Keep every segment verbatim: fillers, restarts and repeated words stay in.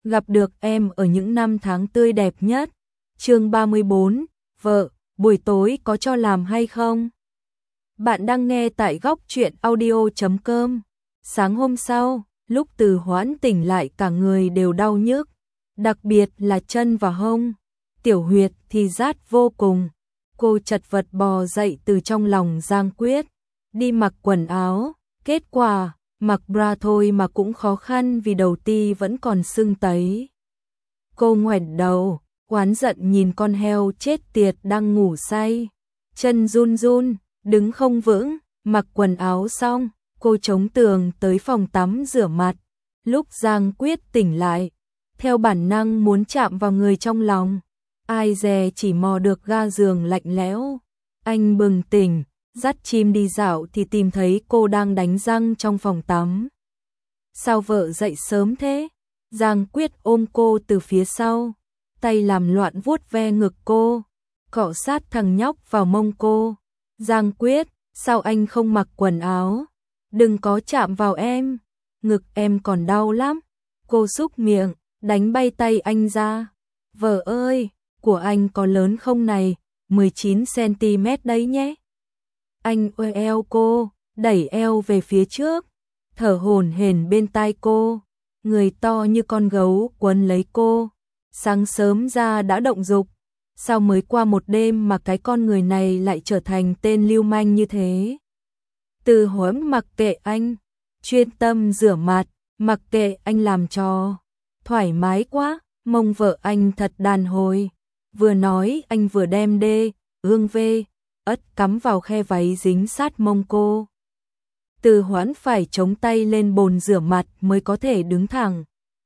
gặp được em ở những năm tháng tươi đẹp nhất. Chương ba mươi bốn, vợ, buổi tối có cho làm hay không? Bạn đang nghe tại góc truyện audio chấm com. Sáng hôm sau, lúc Từ Hoãn tỉnh lại cả người đều đau nhức, đặc biệt là chân và hông. Tiểu huyệt thì rát vô cùng. Cô chật vật bò dậy từ trong lòng Giang Quyết, đi mặc quần áo. Kết quả, mặc bra thôi mà cũng khó khăn vì đầu ti vẫn còn sưng tấy. Cô ngoảnh đầu, oán giận nhìn con heo chết tiệt đang ngủ say. Chân run run, đứng không vững, mặc quần áo xong, cô chống tường tới phòng tắm rửa mặt. Lúc Giang Quyết tỉnh lại, theo bản năng muốn chạm vào người trong lòng. Ai dè chỉ mò được ga giường lạnh lẽo. Anh bừng tỉnh, dắt chim đi dạo thì tìm thấy cô đang đánh răng trong phòng tắm. Sao vợ dậy sớm thế? Giang Quyết ôm cô từ phía sau, tay làm loạn vuốt ve ngực cô, cọ sát thằng nhóc vào mông cô. Giang Quyết, sao anh không mặc quần áo? Đừng có chạm vào em, ngực em còn đau lắm. Cô súc miệng, đánh bay tay anh ra. Vợ ơi, của anh có lớn không này? mười chín xăng ti mét đấy nhé. Anh ôm eo cô, đẩy eo về phía trước, thở hổn hển bên tai cô, người to như con gấu quấn lấy cô. Sáng sớm ra đã động dục, sao mới qua một đêm mà cái con người này lại trở thành tên lưu manh như thế? Từ Hoãn mặc kệ anh, chuyên tâm rửa mặt, mặc kệ anh làm trò. Thoải mái quá, mông vợ anh thật đàn hồi. Vừa nói anh vừa đem đê, ương vê, ất cắm vào khe váy dính sát mông cô. Từ Hoãn phải chống tay lên bồn rửa mặt mới có thể đứng thẳng.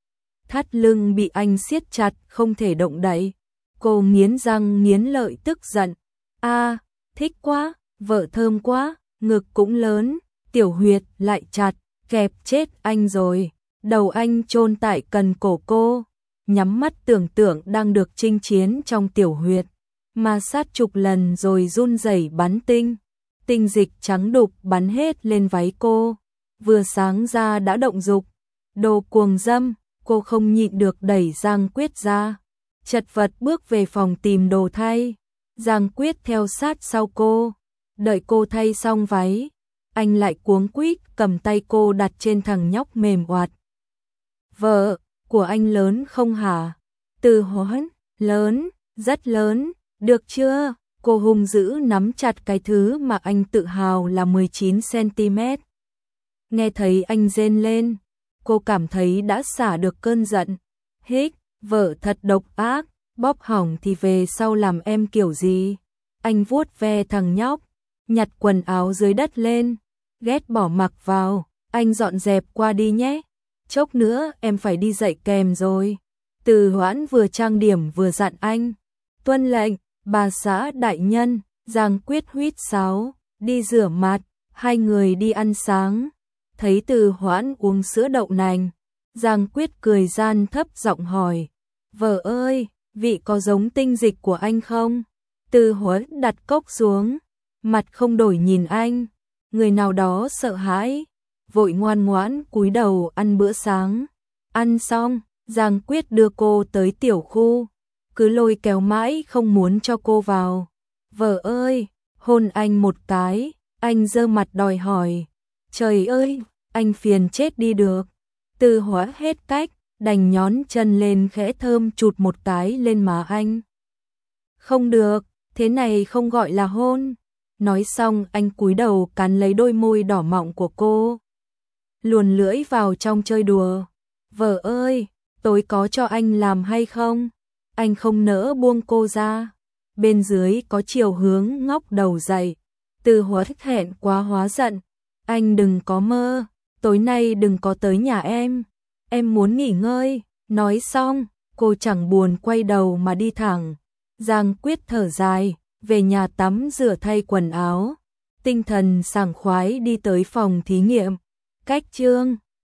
Thắt lưng bị anh siết chặt không thể động đậy. Cô nghiến răng nghiến lợi tức giận. A, thích quá, vợ thơm quá, ngực cũng lớn, tiểu huyệt lại chặt, kẹp chết anh rồi. Đầu anh chôn tại cần cổ cô, nhắm mắt tưởng tượng đang được chinh chiến trong tiểu huyệt, ma sát chục lần rồi run rẩy bắn tinh. Tinh dịch trắng đục bắn hết lên váy cô. Vừa sáng ra đã động dục. Đồ cuồng dâm, cô không nhịn được đẩy Giang Quyết ra. Chật vật bước về phòng tìm đồ thay. Giang Quyết theo sát sau cô. Đợi cô thay xong váy, anh lại cuống quýt cầm tay cô đặt trên thằng nhóc mềm oạt. Vợ, của anh lớn không hả? Từ Hoãn, lớn, rất lớn, được chưa? Cô hung dữ nắm chặt cái thứ mà anh tự hào là mười chín xăng ti mét. Nghe thấy anh rên lên, cô cảm thấy đã xả được cơn giận. Hích, vợ thật độc ác, bóp hỏng thì về sau làm em kiểu gì? Anh vuốt ve thằng nhóc, nhặt quần áo dưới đất lên, ghét bỏ mặc vào. Anh dọn dẹp qua đi nhé, chốc nữa em phải đi dạy kèm rồi. Từ Hoãn vừa trang điểm vừa dặn anh. Tuân lệnh, bà xã đại nhân. Giang Quyết huýt sáo, đi rửa mặt. Hai người đi ăn sáng. Thấy Từ Hoãn uống sữa đậu nành, Giang Quyết cười gian thấp giọng hỏi. Vợ ơi, vị có giống tinh dịch của anh không? Từ Hoãn đặt cốc xuống, mặt không đổi nhìn anh. Người nào đó sợ hãi, vội ngoan ngoãn cúi đầu ăn bữa sáng. Ăn xong, Giang Quyết đưa cô tới tiểu khu, cứ lôi kéo mãi không muốn cho cô vào. Vợ ơi, hôn anh một cái. Anh giơ mặt đòi hỏi. Trời ơi, anh phiền chết đi được. Từ Hoãn hết cách, đành nhón chân lên khẽ thơm chụt một cái lên má anh. Không được, thế này không gọi là hôn. Nói xong anh cúi đầu cắn lấy đôi môi đỏ mọng của cô, luồn lưỡi vào trong chơi đùa. Vợ ơi, tối có cho anh làm hay không? Anh không nỡ buông cô ra. Bên dưới có chiều hướng ngóc đầu dậy. Từ Hoãn hẹn quá hóa giận. Anh đừng có mơ, tối nay đừng có tới nhà em. Em muốn nghỉ ngơi. Nói xong, cô chẳng buồn quay đầu mà đi thẳng. Giang Quyết thở dài, về nhà tắm rửa thay quần áo. Tinh thần sảng khoái đi tới phòng thí nghiệm. Cách chương